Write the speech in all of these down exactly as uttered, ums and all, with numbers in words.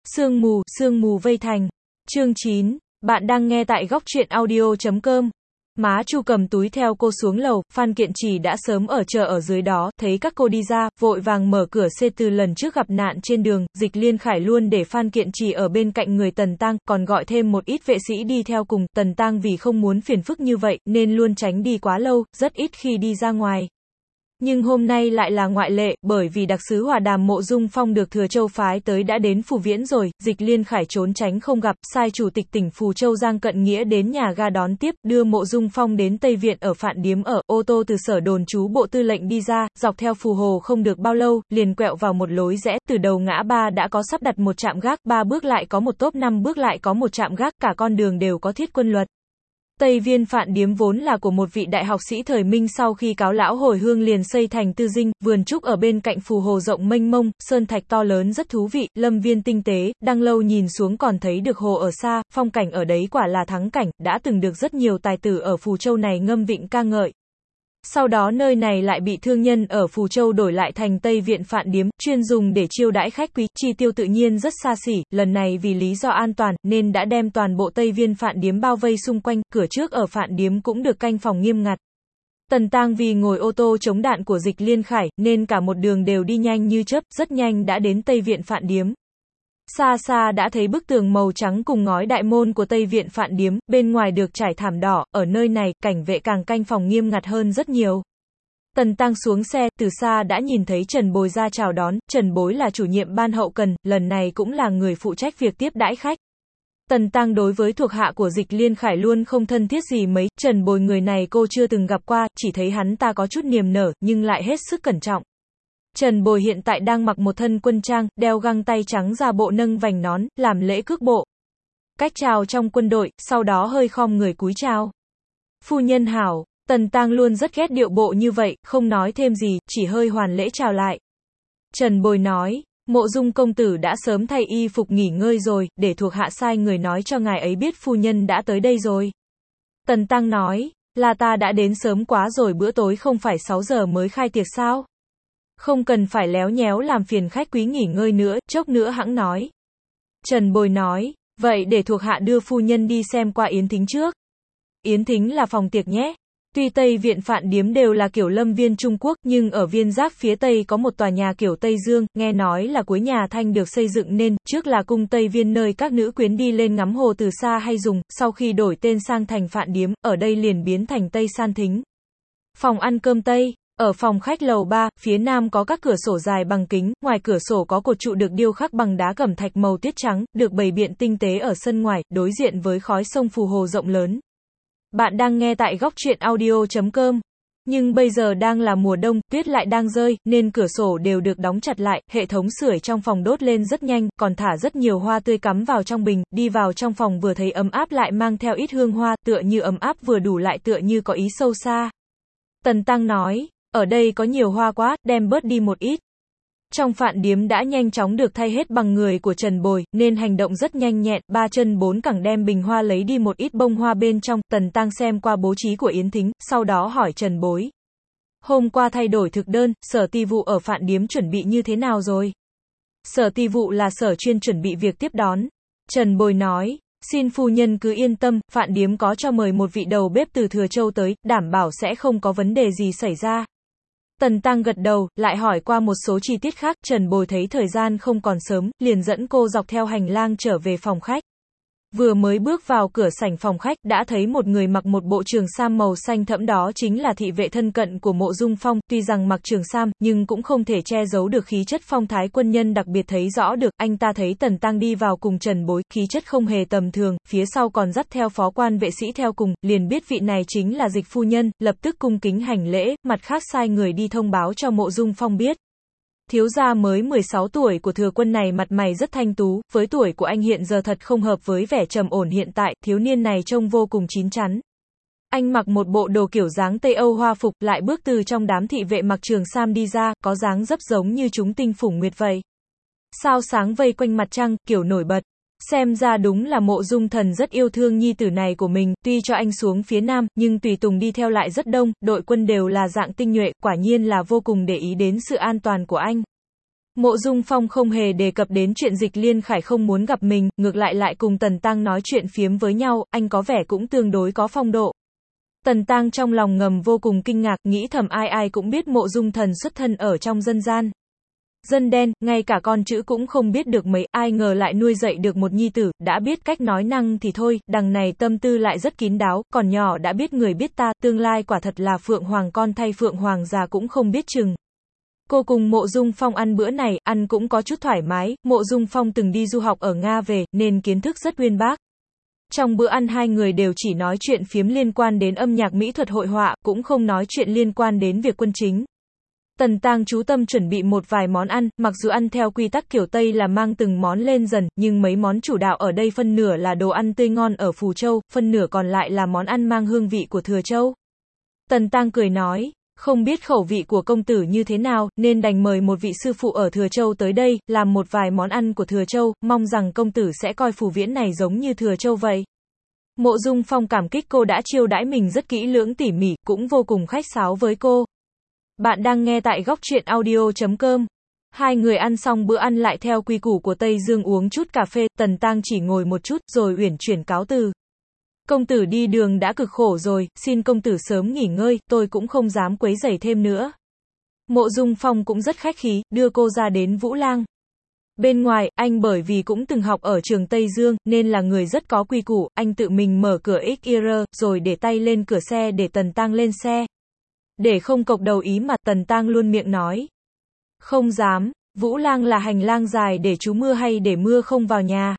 Sương mù, sương mù vây thành. Chương chín. Bạn đang nghe tại góc truyện audio chấm com. Má Chu cầm túi theo cô xuống lầu, Phan Kiện Trì đã sớm ở chờ ở dưới đó, thấy các cô đi ra, vội vàng mở cửa xe. Từ lần trước gặp nạn trên đường, Dịch Liên Khải luôn để Phan Kiện Trì ở bên cạnh người Tần Tang, còn gọi thêm một ít vệ sĩ đi theo cùng. Tần Tang vì không muốn phiền phức như vậy, nên luôn tránh đi quá lâu, rất ít khi đi ra ngoài. Nhưng hôm nay lại là ngoại lệ, bởi vì đặc sứ Hòa Đàm Mộ Dung Phong được Thừa Châu phái tới đã đến Phù Viễn rồi. Dịch Liên Khải trốn tránh không gặp, sai chủ tịch tỉnh Phù Châu Giang Cận Nghĩa đến nhà ga đón tiếp, đưa Mộ Dung Phong đến Tây Viện ở Phạn Điếm ở. Ô tô từ sở đồn trú bộ tư lệnh đi ra, dọc theo Phù Hồ không được bao lâu, liền quẹo vào một lối rẽ. Từ đầu ngã ba đã có sắp đặt một trạm gác, ba bước lại có một tốp, năm bước lại có một trạm gác, cả con đường đều có thiết quân luật. Tây Viên Phạn Điếm vốn là của một vị đại học sĩ thời Minh, sau khi cáo lão hồi hương liền xây thành tư dinh, vườn trúc ở bên cạnh Phù Hồ rộng mênh mông, sơn thạch to lớn rất thú vị, lâm viên tinh tế, đăng lâu nhìn xuống còn thấy được hồ ở xa, phong cảnh ở đấy quả là thắng cảnh, đã từng được rất nhiều tài tử ở Phù Châu này ngâm vịnh ca ngợi. Sau đó nơi này lại bị thương nhân ở Phù Châu đổi lại thành Tây Viện Phạn Điếm, chuyên dùng để chiêu đãi khách quý, chi tiêu tự nhiên rất xa xỉ. Lần này vì lý do an toàn, nên đã đem toàn bộ Tây Viên Phạn Điếm bao vây xung quanh, cửa trước ở Phạn Điếm cũng được canh phòng nghiêm ngặt. Tần Tang vì ngồi ô tô chống đạn của Dịch Liên Khải, nên cả một đường đều đi nhanh như chớp, rất nhanh đã đến Tây Viện Phạn Điếm. Xa xa đã thấy bức tường màu trắng cùng ngói đại môn của Tây Viện Phạn Điếm, bên ngoài được trải thảm đỏ, ở nơi này, cảnh vệ càng canh phòng nghiêm ngặt hơn rất nhiều. Tần Tang xuống xe, từ xa đã nhìn thấy Trần Bồi ra chào đón. Trần Bối là chủ nhiệm ban hậu cần, lần này cũng là người phụ trách việc tiếp đãi khách. Tần Tang đối với thuộc hạ của Dịch Liên Khải luôn không thân thiết gì mấy, Trần Bồi người này cô chưa từng gặp qua, chỉ thấy hắn ta có chút niềm nở, nhưng lại hết sức cẩn trọng. Trần Bồi hiện tại đang mặc một thân quân trang, đeo găng tay trắng ra bộ, nâng vành nón, làm lễ cước bộ. Cách chào trong quân đội, sau đó hơi khom người cúi chào. Phu nhân hảo. Tần Tang luôn rất ghét điệu bộ như vậy, không nói thêm gì, chỉ hơi hoàn lễ chào lại. Trần Bồi nói, Mộ Dung công tử đã sớm thay y phục nghỉ ngơi rồi, để thuộc hạ sai người nói cho ngài ấy biết phu nhân đã tới đây rồi. Tần Tang nói, là ta đã đến sớm quá rồi, bữa tối không phải sáu giờ mới khai tiệc sao? Không cần phải léo nhéo làm phiền khách quý nghỉ ngơi nữa, chốc nữa hẵng nói. Trần Bồi nói, vậy để thuộc hạ đưa phu nhân đi xem qua yến thính trước. Yến thính là phòng tiệc nhé. Tuy Tây Viện Phạn Điếm đều là kiểu lâm viên Trung Quốc, nhưng ở viên giác phía Tây có một tòa nhà kiểu Tây Dương, nghe nói là cuối nhà Thanh được xây dựng nên, trước là cung Tây Viên nơi các nữ quyến đi lên ngắm hồ từ xa hay dùng, sau khi đổi tên sang thành Phạn Điếm, ở đây liền biến thành Tây San Thính. Phòng ăn cơm Tây. Ở phòng khách lầu ba, phía nam có các cửa sổ dài bằng kính, ngoài cửa sổ có cột trụ được điêu khắc bằng đá cẩm thạch màu tuyết trắng, được bày biện tinh tế ở sân ngoài, đối diện với khói sông Phù Hồ rộng lớn. Bạn đang nghe tại góc truyện audio chấm com. Nhưng bây giờ đang là mùa đông, tuyết lại đang rơi, nên cửa sổ đều được đóng chặt lại, hệ thống sưởi trong phòng đốt lên rất nhanh, còn thả rất nhiều hoa tươi cắm vào trong bình, đi vào trong phòng vừa thấy ấm áp lại mang theo ít hương hoa, tựa như ấm áp vừa đủ lại tựa như có ý sâu xa. Tần Tang nói, ở đây có nhiều hoa quá, đem bớt đi một ít. Trong Phạn Điếm đã nhanh chóng được thay hết bằng người của Trần Bồi, nên hành động rất nhanh nhẹn, ba chân bốn cẳng đem bình hoa lấy đi một ít bông hoa bên trong. Tần Tang xem qua bố trí của yến thính, sau đó hỏi Trần Bối. Hôm qua thay đổi thực đơn, sở ty vụ ở Phạn Điếm chuẩn bị như thế nào rồi? Sở ty vụ là sở chuyên chuẩn bị việc tiếp đón. Trần Bồi nói, xin phu nhân cứ yên tâm, Phạn Điếm có cho mời một vị đầu bếp từ Thừa Châu tới, đảm bảo sẽ không có vấn đề gì xảy ra. Tần Tang gật đầu, lại hỏi qua một số chi tiết khác. Trần Bồi thấy thời gian không còn sớm, liền dẫn cô dọc theo hành lang trở về phòng khách. Vừa mới bước vào cửa sảnh phòng khách, đã thấy một người mặc một bộ trường sam màu xanh thẫm, đó chính là thị vệ thân cận của Mộ Dung Phong. Tuy rằng mặc trường sam, nhưng cũng không thể che giấu được khí chất phong thái quân nhân, đặc biệt thấy rõ được. Anh ta thấy Tần Tang đi vào cùng Trần Bối, khí chất không hề tầm thường, phía sau còn dắt theo phó quan vệ sĩ theo cùng, liền biết vị này chính là Dịch phu nhân, lập tức cung kính hành lễ, mặt khác sai người đi thông báo cho Mộ Dung Phong biết. Thiếu gia mới mười sáu tuổi của thừa quân này mặt mày rất thanh tú, với tuổi của anh hiện giờ thật không hợp với vẻ trầm ổn hiện tại, thiếu niên này trông vô cùng chín chắn. Anh mặc một bộ đồ kiểu dáng Tây Âu hoa phục, lại bước từ trong đám thị vệ mặc trường sam đi ra, có dáng dấp giống như chúng tinh phủng nguyệt vậy. Sao sáng vây quanh mặt trăng, kiểu nổi bật. Xem ra đúng là Mộ Dung Thần rất yêu thương nhi tử này của mình, tuy cho anh xuống phía nam, nhưng tùy tùng đi theo lại rất đông, đội quân đều là dạng tinh nhuệ, quả nhiên là vô cùng để ý đến sự an toàn của anh. Mộ Dung Phong không hề đề cập đến chuyện Dịch Liên Khải không muốn gặp mình, ngược lại lại cùng Tần Tăng nói chuyện phiếm với nhau, anh có vẻ cũng tương đối có phong độ. Tần Tăng trong lòng ngầm vô cùng kinh ngạc, nghĩ thầm ai ai cũng biết Mộ Dung Thần xuất thân ở trong dân gian. Dân đen, ngay cả con chữ cũng không biết được mấy, ai ngờ lại nuôi dạy được một nhi tử, đã biết cách nói năng thì thôi, đằng này tâm tư lại rất kín đáo, còn nhỏ đã biết người biết ta, tương lai quả thật là Phượng Hoàng con thay Phượng Hoàng già cũng không biết chừng. Cô cùng Mộ Dung Phong ăn bữa này, ăn cũng có chút thoải mái, Mộ Dung Phong từng đi du học ở Nga về, nên kiến thức rất uyên bác. Trong bữa ăn hai người đều chỉ nói chuyện phiếm liên quan đến âm nhạc mỹ thuật hội họa, cũng không nói chuyện liên quan đến việc quân chính. Tần Tăng chú tâm chuẩn bị một vài món ăn, mặc dù ăn theo quy tắc kiểu Tây là mang từng món lên dần, nhưng mấy món chủ đạo ở đây phân nửa là đồ ăn tươi ngon ở Phù Châu, phân nửa còn lại là món ăn mang hương vị của Thừa Châu. Tần Tăng cười nói, không biết khẩu vị của công tử như thế nào, nên đành mời một vị sư phụ ở Thừa Châu tới đây, làm một vài món ăn của Thừa Châu, mong rằng công tử sẽ coi Phù Viễn này giống như Thừa Châu vậy. Mộ Dung Phong cảm kích cô đã chiêu đãi mình rất kỹ lưỡng tỉ mỉ, cũng vô cùng khách sáo với cô. Bạn đang nghe tại góc truyện audio chấm com. Hai người ăn xong bữa ăn lại theo quy củ của Tây Dương uống chút cà phê, Tần Tăng chỉ ngồi một chút rồi uyển chuyển cáo từ. Công tử đi đường đã cực khổ rồi, xin công tử sớm nghỉ ngơi, tôi cũng không dám quấy rầy thêm nữa. Mộ Dung Phong cũng rất khách khí, đưa cô ra đến Vũ Lang. Bên ngoài, anh bởi vì cũng từng học ở trường Tây Dương, nên là người rất có quy củ, anh tự mình mở cửa ích i rờ, rồi để tay lên cửa xe để Tần Tăng lên xe. Để không cộc đầu ý mặt, Tần Tăng luôn miệng nói. Không dám, Vũ Lang là hành lang dài để trú mưa hay để mưa không vào nhà.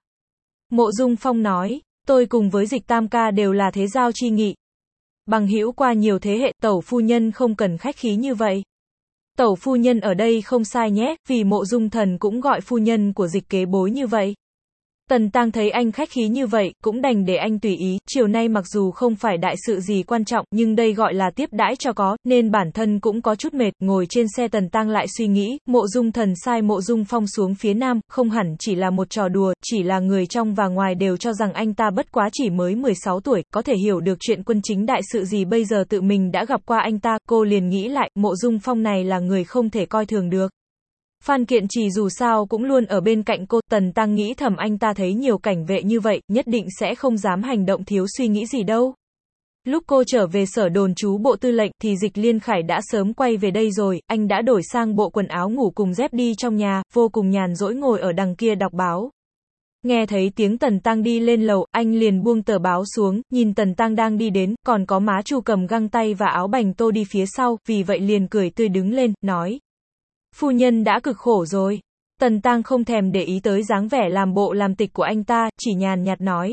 Mộ Dung Phong nói, tôi cùng với Dịch Tam ca đều là thế giao chi nghị. Bằng hữu qua nhiều thế hệ, tẩu phu nhân không cần khách khí như vậy. Tẩu phu nhân ở đây không sai nhé, vì Mộ Dung Thần cũng gọi phu nhân của Dịch kế bối như vậy. Tần Tăng thấy anh khách khí như vậy, cũng đành để anh tùy ý, chiều nay mặc dù không phải đại sự gì quan trọng, nhưng đây gọi là tiếp đãi cho có, nên bản thân cũng có chút mệt, ngồi trên xe Tần Tăng lại suy nghĩ, Mộ Dung Thần sai Mộ Dung Phong xuống phía Nam, không hẳn chỉ là một trò đùa, chỉ là người trong và ngoài đều cho rằng anh ta bất quá chỉ mới mười sáu tuổi, có thể hiểu được chuyện quân chính đại sự gì bây giờ tự mình đã gặp qua anh ta, cô liền nghĩ lại, Mộ Dung Phong này là người không thể coi thường được. Phan Kiện Trì dù sao cũng luôn ở bên cạnh cô, Tần Tăng nghĩ thầm anh ta thấy nhiều cảnh vệ như vậy, nhất định sẽ không dám hành động thiếu suy nghĩ gì đâu. Lúc cô trở về sở đồn trú bộ tư lệnh, thì Dịch Liên Khải đã sớm quay về đây rồi, anh đã đổi sang bộ quần áo ngủ cùng dép đi trong nhà, vô cùng nhàn rỗi ngồi ở đằng kia đọc báo. Nghe thấy tiếng Tần Tăng đi lên lầu, anh liền buông tờ báo xuống, nhìn Tần Tăng đang đi đến, còn có má Chu cầm găng tay và áo bành tô đi phía sau, vì vậy liền cười tươi đứng lên, nói. Phu nhân đã cực khổ rồi. Tần Tăng không thèm để ý tới dáng vẻ làm bộ làm tịch của anh ta, chỉ nhàn nhạt nói.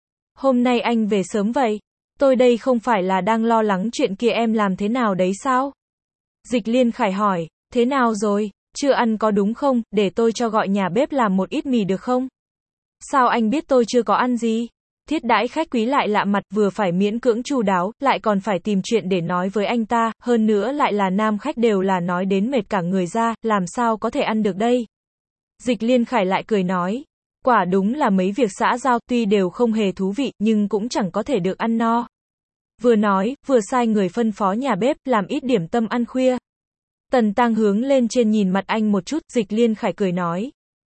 Hôm nay anh về sớm vậy. Tôi đây không phải là đang lo lắng chuyện kia em làm thế nào đấy sao? Dịch Liên Khải hỏi, thế nào rồi, chưa ăn có đúng không, để tôi cho gọi nhà bếp làm một ít mì được không? Sao anh biết tôi chưa có ăn gì? Thiết đãi khách quý lại lạ mặt, vừa phải miễn cưỡng chu đáo, lại còn phải tìm chuyện để nói với anh ta, hơn nữa lại là nam khách đều là nói đến mệt cả người ra, làm sao có thể ăn được đây? Dịch Liên Khải lại cười nói, quả đúng là mấy việc xã giao, tuy đều không hề thú vị, nhưng cũng chẳng có thể được ăn no. Vừa nói, vừa sai người phân phó nhà bếp, làm ít điểm tâm ăn khuya. Tần Tăng hướng lên trên nhìn mặt anh một chút, Dịch Liên Khải cười nói.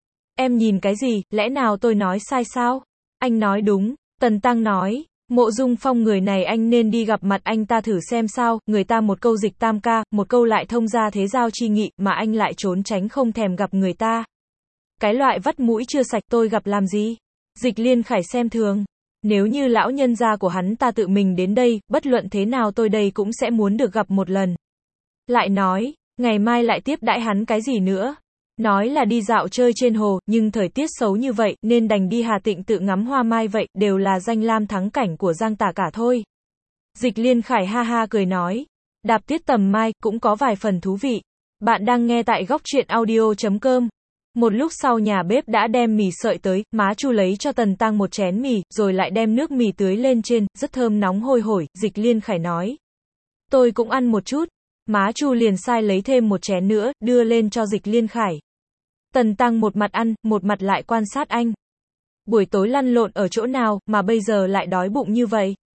Em nhìn cái gì, lẽ nào tôi nói sai sao? Anh nói đúng. Tần Tăng nói, Mộ Dung Phong người này anh nên đi gặp mặt anh ta thử xem sao, người ta một câu Dịch Tam ca, một câu lại thông ra thế giao chi nghị, mà anh lại trốn tránh không thèm gặp người ta. Cái loại vắt mũi chưa sạch tôi gặp làm gì? Dịch Liên Khải xem thường. Nếu như lão nhân gia của hắn ta tự mình đến đây, bất luận thế nào tôi đây cũng sẽ muốn được gặp một lần. Lại nói, ngày mai lại tiếp đãi hắn cái gì nữa? Nói là đi dạo chơi trên hồ, nhưng thời tiết xấu như vậy, nên đành đi Hà Tịnh tự ngắm hoa mai vậy, đều là danh lam thắng cảnh của Giang Tả cả thôi. Dịch Liên Khải ha ha cười nói, đạp tiết tầm mai, cũng có vài phần thú vị. Bạn đang nghe tại góc truyện audio chấm com. Một lúc sau nhà bếp đã đem mì sợi tới, má Chu lấy cho Tần Tăng một chén mì, rồi lại đem nước mì tưới lên trên, rất thơm nóng hôi hổi, Dịch Liên Khải nói. Tôi cũng ăn một chút. Má Chu liền sai lấy thêm một chén nữa, đưa lên cho Dịch Liên Khải. Tần Tăng một mặt ăn, một mặt lại quan sát anh. Buổi tối lăn lộn ở chỗ nào, mà bây giờ lại đói bụng như vậy?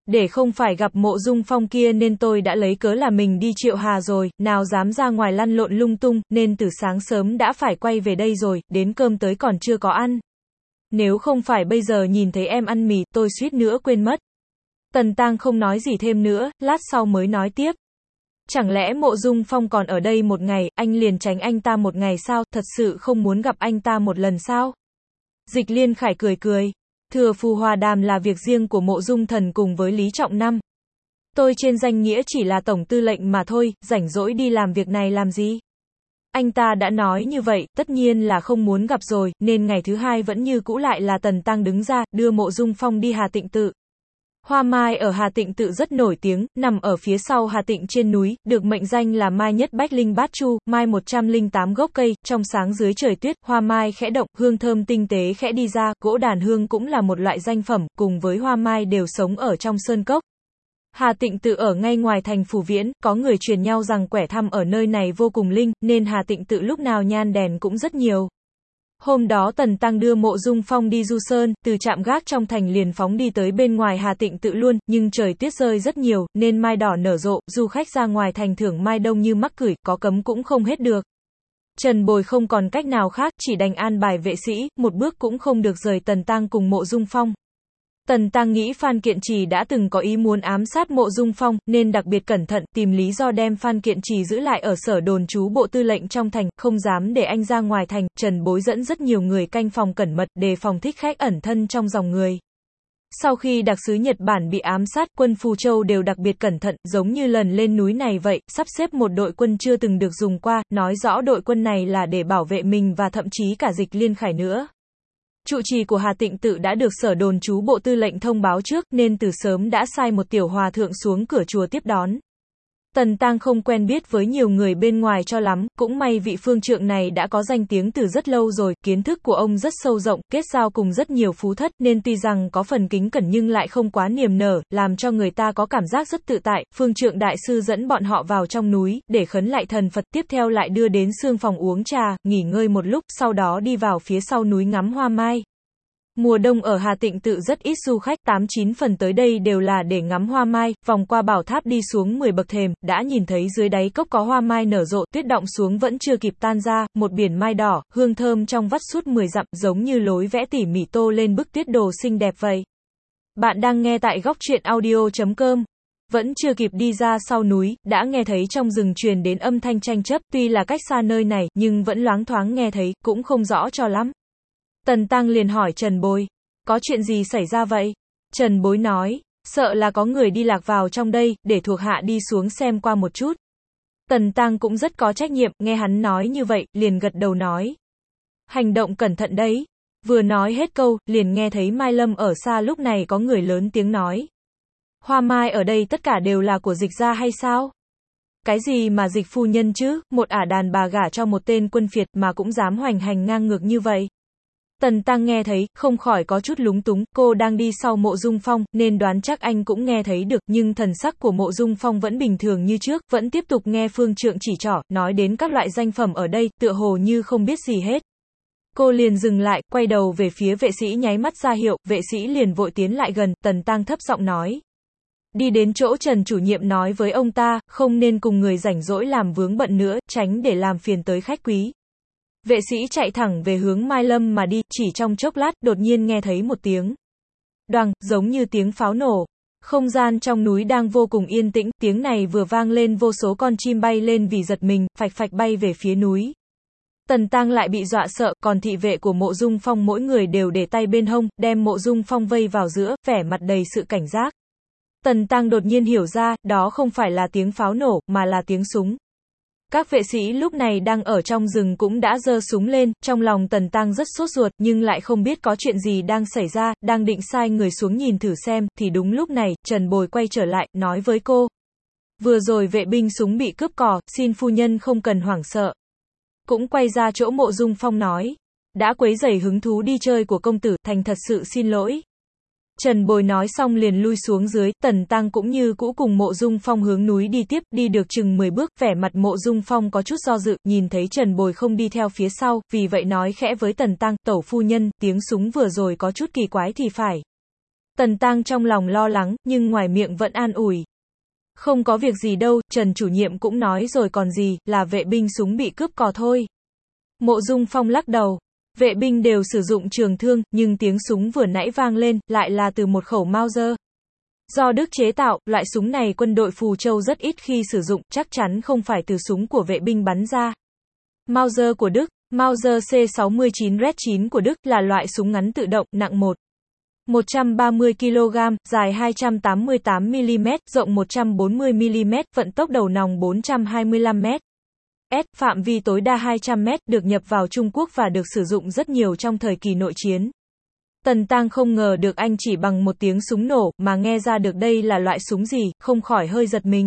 Để không phải gặp Mộ Dung Phong kia nên tôi đã lấy cớ là mình đi Triệu Hà rồi, nào dám ra ngoài lăn lộn lung tung, nên từ sáng sớm đã phải quay về đây rồi, đến cơm tới còn chưa có ăn. Nếu không phải bây giờ nhìn thấy em ăn mì, tôi suýt nữa quên mất. Tần Tăng không nói gì thêm nữa, lát sau mới nói tiếp. Chẳng lẽ Mộ Dung Phong còn ở đây một ngày, anh liền tránh anh ta một ngày sao, thật sự không muốn gặp anh ta một lần sao? Dịch Liên Khải cười cười. Thừa phù hòa đàm là việc riêng của Mộ Dung Thần cùng với Lý Trọng Năm. Tôi trên danh nghĩa chỉ là tổng tư lệnh mà thôi, rảnh rỗi đi làm việc này làm gì? Anh ta đã nói như vậy, tất nhiên là không muốn gặp rồi, nên ngày thứ hai vẫn như cũ lại là Tần Tăng đứng ra, đưa Mộ Dung Phong đi Hà Tịnh Tự. Hoa mai ở Hà Tịnh Tự rất nổi tiếng, nằm ở phía sau Hà Tịnh trên núi, được mệnh danh là mai nhất bách linh bát chu, mai một trăm lẻ tám gốc cây, trong sáng dưới trời tuyết, hoa mai khẽ động, hương thơm tinh tế khẽ đi ra, gỗ đàn hương cũng là một loại danh phẩm, cùng với hoa mai đều sống ở trong sơn cốc. Hà Tịnh Tự ở ngay ngoài thành Phù Viễn, có người truyền nhau rằng quẻ thăm ở nơi này vô cùng linh, nên Hà Tịnh Tự lúc nào nhan đèn cũng rất nhiều. Hôm đó Tần Tăng đưa Mộ Dung Phong đi du sơn, từ trạm gác trong thành liền phóng đi tới bên ngoài Hà Tịnh Tự luôn, nhưng trời tuyết rơi rất nhiều, nên mai đỏ nở rộ, du khách ra ngoài thành thưởng mai đông như mắc cửi, có cấm cũng không hết được. Trần Bồi không còn cách nào khác, chỉ đành an bài vệ sĩ, một bước cũng không được rời Tần Tăng cùng Mộ Dung Phong. Tần Tăng nghĩ Phan Kiện Trì đã từng có ý muốn ám sát Mộ Dung Phong, nên đặc biệt cẩn thận, tìm lý do đem Phan Kiện Trì giữ lại ở sở đồn trú bộ tư lệnh trong thành, không dám để anh ra ngoài thành. Trần Bối dẫn rất nhiều người canh phòng cẩn mật, đề phòng thích khách ẩn thân trong dòng người. Sau khi đặc sứ Nhật Bản bị ám sát, quân Phù Châu đều đặc biệt cẩn thận, giống như lần lên núi này vậy, sắp xếp một đội quân chưa từng được dùng qua, nói rõ đội quân này là để bảo vệ mình và thậm chí cả Dịch Liên Khải nữa. Trụ trì của Hà Tịnh Tự đã được sở đồn trú bộ tư lệnh thông báo trước, nên từ sớm đã sai một tiểu hòa thượng xuống cửa chùa tiếp đón. Tần Tăng không quen biết với nhiều người bên ngoài cho lắm, cũng may vị phương trượng này đã có danh tiếng từ rất lâu rồi, kiến thức của ông rất sâu rộng, kết giao cùng rất nhiều phú thất, nên tuy rằng có phần kính cẩn nhưng lại không quá niềm nở, làm cho người ta có cảm giác rất tự tại. Phương trượng đại sư dẫn bọn họ vào trong núi, để khấn lại thần Phật, tiếp theo lại đưa đến sương phòng uống trà, nghỉ ngơi một lúc, sau đó đi vào phía sau núi ngắm hoa mai. Mùa đông ở Hà Tịnh Tự rất ít du khách, tám chín phần tới đây đều là để ngắm hoa mai, vòng qua bảo tháp đi xuống mười bậc thềm, đã nhìn thấy dưới đáy cốc có hoa mai nở rộ, tuyết đọng xuống vẫn chưa kịp tan ra, một biển mai đỏ, hương thơm trong vắt suốt mười dặm, giống như lối vẽ tỉ mỉ tô lên bức tuyết đồ xinh đẹp vậy. Bạn đang nghe tại góc truyện audio chấm com. Vẫn chưa kịp đi ra sau núi, đã nghe thấy trong rừng truyền đến âm thanh tranh chấp, tuy là cách xa nơi này, nhưng vẫn loáng thoáng nghe thấy, cũng không rõ cho lắm. Tần Tăng liền hỏi Trần Bối, có chuyện gì xảy ra vậy? Trần Bối nói, sợ là có người đi lạc vào trong đây, để thuộc hạ đi xuống xem qua một chút. Tần Tăng cũng rất có trách nhiệm, nghe hắn nói như vậy, liền gật đầu nói. Hành động cẩn thận đấy. Vừa nói hết câu, liền nghe thấy Mai Lâm ở xa lúc này có người lớn tiếng nói. Hoa mai ở đây tất cả đều là của Dịch gia hay sao? Cái gì mà Dịch phu nhân chứ, một ả đàn bà gả cho một tên quân phiệt mà cũng dám hoành hành ngang ngược như vậy. Tần Tăng nghe thấy, không khỏi có chút lúng túng, cô đang đi sau Mộ Dung Phong, nên đoán chắc anh cũng nghe thấy được, nhưng thần sắc của Mộ Dung Phong vẫn bình thường như trước, vẫn tiếp tục nghe phương trượng chỉ trỏ, nói đến các loại danh phẩm ở đây, tựa hồ như không biết gì hết. Cô liền dừng lại, quay đầu về phía vệ sĩ nháy mắt ra hiệu, vệ sĩ liền vội tiến lại gần, Tần Tăng thấp giọng nói. Đi đến chỗ Trần chủ nhiệm nói với ông ta, không nên cùng người rảnh rỗi làm vướng bận nữa, tránh để làm phiền tới khách quý. Vệ sĩ chạy thẳng về hướng Mai Lâm mà đi, chỉ trong chốc lát, đột nhiên nghe thấy một tiếng đoàng, giống như tiếng pháo nổ. Không gian trong núi đang vô cùng yên tĩnh, tiếng này vừa vang lên vô số con chim bay lên vì giật mình, phạch phạch bay về phía núi. Tần Tăng lại bị dọa sợ, còn thị vệ của Mộ Dung Phong mỗi người đều để tay bên hông, đem Mộ Dung Phong vây vào giữa, vẻ mặt đầy sự cảnh giác. Tần Tăng đột nhiên hiểu ra, đó không phải là tiếng pháo nổ, mà là tiếng súng. Các vệ sĩ lúc này đang ở trong rừng cũng đã giơ súng lên, trong lòng Tần Tăng rất sốt ruột, nhưng lại không biết có chuyện gì đang xảy ra, đang định sai người xuống nhìn thử xem, thì đúng lúc này, Trần Bồi quay trở lại, nói với cô. Vừa rồi vệ binh súng bị cướp cò, xin phu nhân không cần hoảng sợ. Cũng quay ra chỗ Mộ Dung Phong nói. Đã quấy rầy hứng thú đi chơi của công tử, thành thật sự xin lỗi. Trần Bồi nói xong liền lui xuống dưới, Tần Tăng cũng như cũ cùng Mộ Dung Phong hướng núi đi tiếp, đi được chừng mười bước, vẻ mặt Mộ Dung Phong có chút do dự, nhìn thấy Trần Bồi không đi theo phía sau, vì vậy nói khẽ với Tần Tăng, tẩu phu nhân, tiếng súng vừa rồi có chút kỳ quái thì phải. Tần Tang trong lòng lo lắng, nhưng ngoài miệng vẫn an ủi. Không có việc gì đâu, Trần chủ nhiệm cũng nói rồi còn gì, là vệ binh súng bị cướp cò thôi. Mộ Dung Phong lắc đầu. Vệ binh đều sử dụng trường thương, nhưng tiếng súng vừa nãy vang lên, lại là từ một khẩu Mauser. Do Đức chế tạo, loại súng này quân đội Phù Châu rất ít khi sử dụng, chắc chắn không phải từ súng của vệ binh bắn ra. Mauser của Đức, Mauser C sáu mươi chín Red chín của Đức là loại súng ngắn tự động, nặng một phẩy một ba mươi ki lô gam, dài hai trăm tám mươi tám mi li mét, rộng một trăm bốn mươi mi li mét, vận tốc đầu nòng bốn trăm hai mươi lăm mét. S, phạm vi tối đa hai trăm mét, được nhập vào Trung Quốc và được sử dụng rất nhiều trong thời kỳ nội chiến. Tần Tang không ngờ được anh chỉ bằng một tiếng súng nổ, mà nghe ra được đây là loại súng gì, không khỏi hơi giật mình.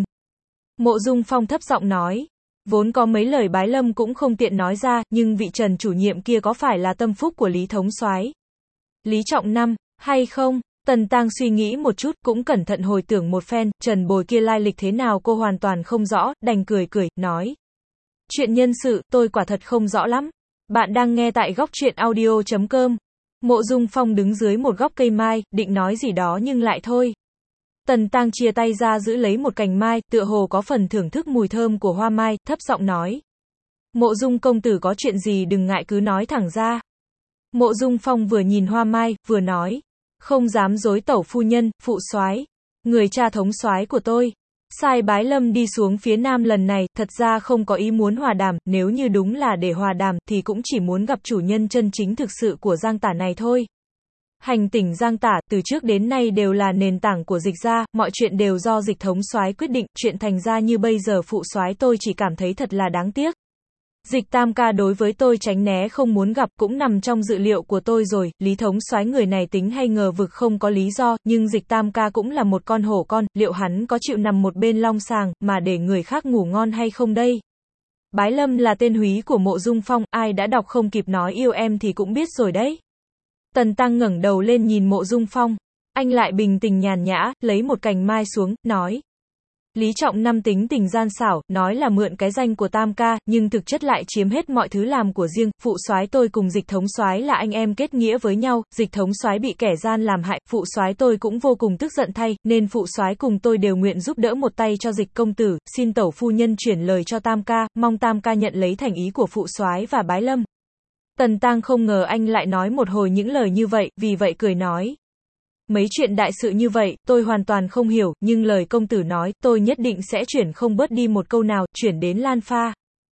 Mộ Dung Phong thấp giọng nói. Vốn có mấy lời bái lâm cũng không tiện nói ra, nhưng vị Trần chủ nhiệm kia có phải là tâm phúc của Lý Thống soái, Lý Trọng Năm, hay không? Tần Tang suy nghĩ một chút, cũng cẩn thận hồi tưởng một phen, Trần Bồi kia lai lịch thế nào cô hoàn toàn không rõ, đành cười cười, nói. Chuyện nhân sự, tôi quả thật không rõ lắm. Bạn đang nghe tại góc truyện audio chấm com. Mộ Dung Phong đứng dưới một gốc cây mai, định nói gì đó nhưng lại thôi. Tần Tang chia tay ra giữ lấy một cành mai, tựa hồ có phần thưởng thức mùi thơm của hoa mai, thấp giọng nói. Mộ Dung công tử có chuyện gì đừng ngại cứ nói thẳng ra. Mộ Dung Phong vừa nhìn hoa mai, vừa nói. Không dám dối tẩu phu nhân, phụ soái, người cha thống soái của tôi. Sai bái lâm đi xuống phía nam lần này, thật ra không có ý muốn hòa đàm, nếu như đúng là để hòa đàm, thì cũng chỉ muốn gặp chủ nhân chân chính thực sự của Giang Tả này thôi. Hành tỉnh Giang Tả, từ trước đến nay đều là nền tảng của Dịch gia, mọi chuyện đều do Dịch thống soái quyết định, chuyện thành ra như bây giờ phụ soái tôi chỉ cảm thấy thật là đáng tiếc. Dịch tam ca đối với tôi tránh né không muốn gặp cũng nằm trong dự liệu của tôi rồi, Lý thống soái người này tính hay ngờ vực không có lý do, nhưng Dịch tam ca cũng là một con hổ con, liệu hắn có chịu nằm một bên long sàng, mà để người khác ngủ ngon hay không đây? Bái lâm là tên húy của Mộ Dung Phong, ai đã đọc không kịp nói yêu em thì cũng biết rồi đấy. Tần Tăng ngẩng đầu lên nhìn Mộ Dung Phong, anh lại bình tĩnh nhàn nhã, lấy một cành mai xuống, nói. Lý Trọng Năm tính tình gian xảo, nói là mượn cái danh của tam ca, nhưng thực chất lại chiếm hết mọi thứ làm của riêng, phụ soái tôi cùng Dịch thống soái là anh em kết nghĩa với nhau, Dịch thống soái bị kẻ gian làm hại, phụ soái tôi cũng vô cùng tức giận thay, nên phụ soái cùng tôi đều nguyện giúp đỡ một tay cho Dịch công tử, xin tẩu phu nhân chuyển lời cho tam ca, mong tam ca nhận lấy thành ý của phụ soái và bái lâm. Tần Tang không ngờ anh lại nói một hồi những lời như vậy, vì vậy cười nói. Mấy chuyện đại sự như vậy, tôi hoàn toàn không hiểu, nhưng lời công tử nói, tôi nhất định sẽ chuyển không bớt đi một câu nào, chuyển đến Lan Pha.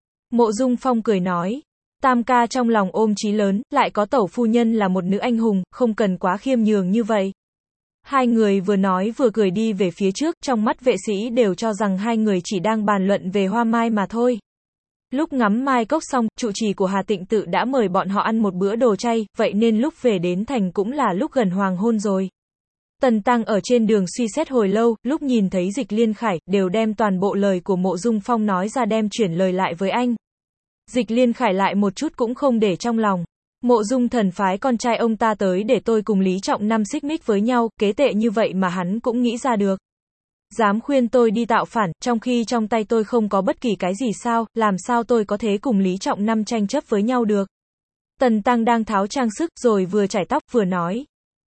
Mộ Dung Phong cười nói. Tam ca trong lòng ôm chí lớn, lại có tẩu phu nhân là một nữ anh hùng, không cần quá khiêm nhường như vậy. Hai người vừa nói vừa cười đi về phía trước, trong mắt vệ sĩ đều cho rằng hai người chỉ đang bàn luận về hoa mai mà thôi. Lúc ngắm mai cốc xong, trụ trì của Hà Tịnh Tự đã mời bọn họ ăn một bữa đồ chay, vậy nên lúc về đến thành cũng là lúc gần hoàng hôn rồi. Tần Tăng ở trên đường suy xét hồi lâu, lúc nhìn thấy Dịch Liên Khải, đều đem toàn bộ lời của Mộ Dung Phong nói ra đem chuyển lời lại với anh. Dịch Liên Khải lại một chút cũng không để trong lòng. Mộ Dung thần phái con trai ông ta tới để tôi cùng Lý Trọng Năm xích mích với nhau, kế tệ như vậy mà hắn cũng nghĩ ra được. Dám khuyên tôi đi tạo phản, trong khi trong tay tôi không có bất kỳ cái gì sao, làm sao tôi có thể cùng Lý Trọng Năm tranh chấp với nhau được. Tần Tăng đang tháo trang sức, rồi vừa chải tóc, vừa nói.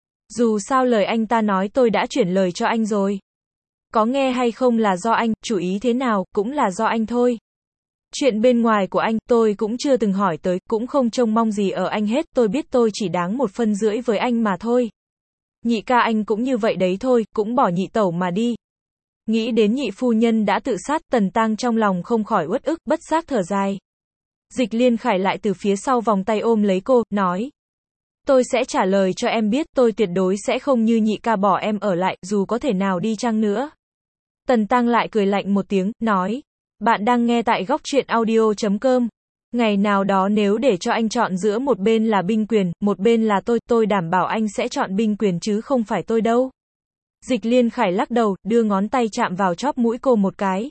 Dù sao lời anh ta nói tôi đã chuyển lời cho anh rồi. Có nghe hay không là do anh, chủ ý thế nào, cũng là do anh thôi. Chuyện bên ngoài của anh, tôi cũng chưa từng hỏi tới, cũng không trông mong gì ở anh hết, tôi biết tôi chỉ đáng một phân rưỡi với anh mà thôi. Nhị ca anh cũng như vậy đấy thôi, cũng bỏ nhị tẩu mà đi. Nghĩ đến nhị phu nhân đã tự sát, Tần Tăng trong lòng không khỏi uất ức, bất giác thở dài. Dịch Liên Khải lại từ phía sau vòng tay ôm lấy cô, nói. Tôi sẽ trả lời cho em biết, tôi tuyệt đối sẽ không như nhị ca bỏ em ở lại, dù có thể nào đi chăng nữa. Tần Tăng lại cười lạnh một tiếng, nói. Bạn đang nghe tại góc truyện audio chấm com. Ngày nào đó nếu để cho anh chọn giữa một bên là binh quyền, một bên là tôi, tôi đảm bảo anh sẽ chọn binh quyền chứ không phải tôi đâu. Dịch Liên Khải lắc đầu, đưa ngón tay chạm vào chóp mũi cô một cái.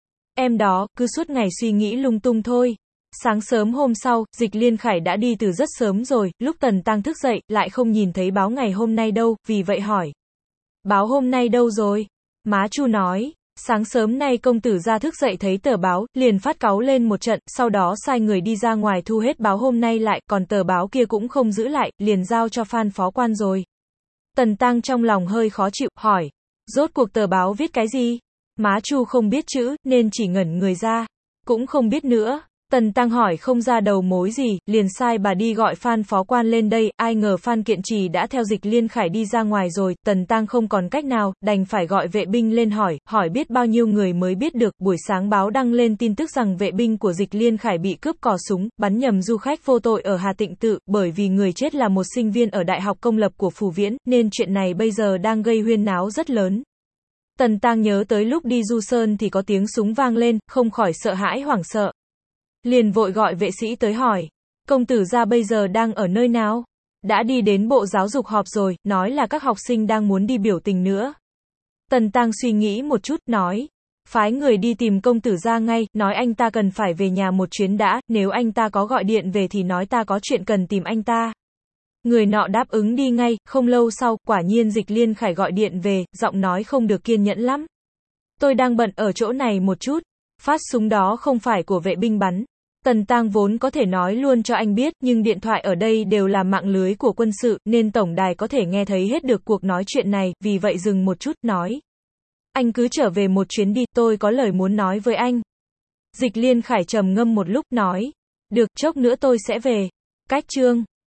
Em đó, cứ suốt ngày suy nghĩ lung tung thôi. Sáng sớm hôm sau, Dịch Liên Khải đã đi từ rất sớm rồi, lúc Tần Tăng thức dậy, lại không nhìn thấy báo ngày hôm nay đâu, vì vậy hỏi. Báo hôm nay đâu rồi? Má Chu nói, sáng sớm nay công tử ra thức dậy thấy tờ báo, liền phát cáu lên một trận, sau đó sai người đi ra ngoài thu hết báo hôm nay lại, còn tờ báo kia cũng không giữ lại, liền giao cho Phan phó quan rồi. Tần Tăng trong lòng hơi khó chịu, hỏi. Rốt cuộc tờ báo viết cái gì? Má Chu không biết chữ, nên chỉ ngẩn người ra. Cũng không biết nữa. Tần Tăng hỏi không ra đầu mối gì, liền sai bà đi gọi Phan phó quan lên đây, ai ngờ Phan Kiện Trì đã theo Dịch Liên Khải đi ra ngoài rồi, Tần Tăng không còn cách nào, đành phải gọi vệ binh lên hỏi, hỏi biết bao nhiêu người mới biết được, buổi sáng báo đăng lên tin tức rằng vệ binh của Dịch Liên Khải bị cướp cò súng, bắn nhầm du khách vô tội ở Hà Tịnh Tự, bởi vì người chết là một sinh viên ở Đại học Công lập của Phù Viễn, nên chuyện này bây giờ đang gây huyên náo rất lớn. Tần Tăng nhớ tới lúc đi Du Sơn thì có tiếng súng vang lên, không khỏi sợ hãi hoảng sợ. Liền vội gọi vệ sĩ tới hỏi, công tử gia bây giờ đang ở nơi nào? Đã đi đến Bộ Giáo dục họp rồi, nói là các học sinh đang muốn đi biểu tình nữa. Tần Tăng suy nghĩ một chút, nói, phái người đi tìm công tử gia ngay, nói anh ta cần phải về nhà một chuyến đã, nếu anh ta có gọi điện về thì nói ta có chuyện cần tìm anh ta. Người nọ đáp ứng đi ngay, không lâu sau, quả nhiên Dịch Liên Khải gọi điện về, giọng nói không được kiên nhẫn lắm. Tôi đang bận ở chỗ này một chút, phát súng đó không phải của vệ binh bắn. Tần Tăng vốn có thể nói luôn cho anh biết, nhưng điện thoại ở đây đều là mạng lưới của quân sự, nên tổng đài có thể nghe thấy hết được cuộc nói chuyện này, vì vậy dừng một chút, nói. Anh cứ trở về một chuyến đi, tôi có lời muốn nói với anh. Dịch Liên Khải trầm ngâm một lúc, nói. Được, chốc nữa tôi sẽ về. Cách chương